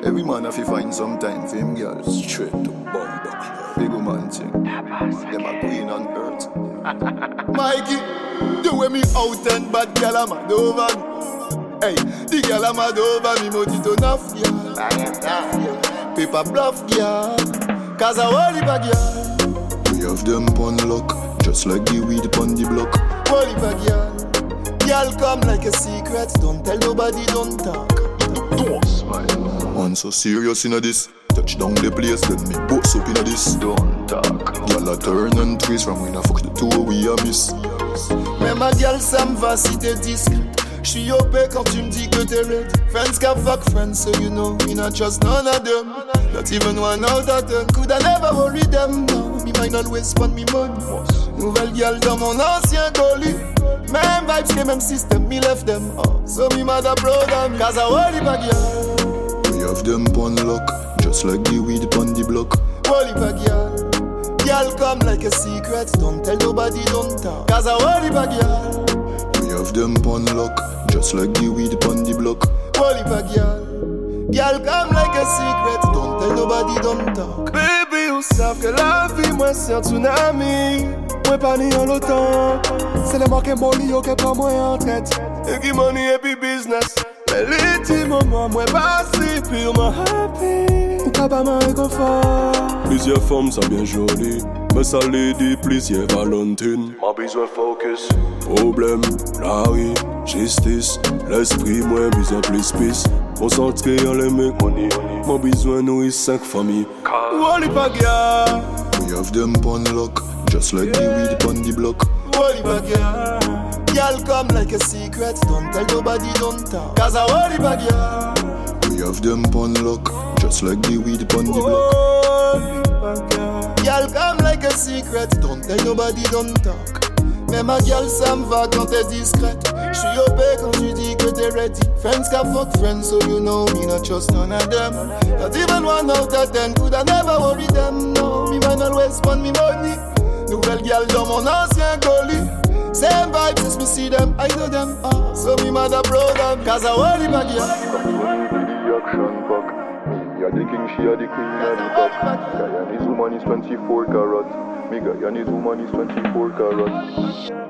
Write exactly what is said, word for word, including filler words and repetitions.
Every man have to find some time for him girl straight to bumper club. Big woman thing. Them a queen on earth. Mikey, the way me out and bad girl I'm mad over me. Hey, the girl I'm mad over me, mojito enough, yeah. Paper bluff, yeah. Cause I worry bag, yeah. We have them pon lock, just like the weed pon the block. Worry bag, yeah. Girl come like a secret, don't tell nobody, don't talk. Don't smile. Man so serious inna this. Touch down the place, then me boats up inna this. Don't talk. Girl a turn and twist from when I fuck the two we a miss. Mais ma girl ça me va si t'es discrète. J'suis O P quand tu me dis que t'es ready. Friends can fuck friends, so you know me not trust none of them. Not even one out of ten. Could I never worry them? No, me might always spend me money. Nouvelle girl dans mon ancien colis. Même vibes que même system, me left them. Oh, so me mad a proud of me. Cause I worry my girl. We have them pon lock, just like the weed pon the block. Worry my girl. Girl come like a secret, don't tell nobody, don't talk. Cause I worry my girl. We have them pon lock, just like the weed pon the block. Worry my girl. Girl come like a secret, don't tell nobody, don't talk. Baby, ou savent que la vie, moi c'est un tsunami. Moi pas ni en l'automne. C'est les marques molly qui prend moi en tête. Et qui money et puis business. Mais les petits moments, moi pas si purement happy. Ou pas ma réconfort. Plusieurs femmes, ça bien joli. Mais ça les dit plusieurs Valentine. M'a besoin focus. Problème, la rue, justice. L'esprit, moi besoin plus peace. Concentré en les mecs, money. M'a besoin nourrir cinq familles. Wally Pagia. We have them pon lock, just like the weed pon the block. Wally Pagia. Girl come like a secret, don't tell nobody, don't talk. Cause I worry bag, yeah. We have them pon lock, just like the weed pon the block. Girl come like a secret, don't tell nobody, don't talk. Mais ma girl ça me va quand t'es discrète. J'suis O P quand tu dis que t'es ready. Friends can fuck friends, so you know me not trust none of them. Not even one out of ten, could I never worry them. No, me man always spend me money. Nouvelle girl dans mon ancien colis. Same vibes as me see them, I know them. Oh, so me mad a proud of. Cause I worry my girl. You're the king, she are the queen, you're the top. Guyana's woman is twenty-four carat. Me Guyana's woman is twenty-four carat.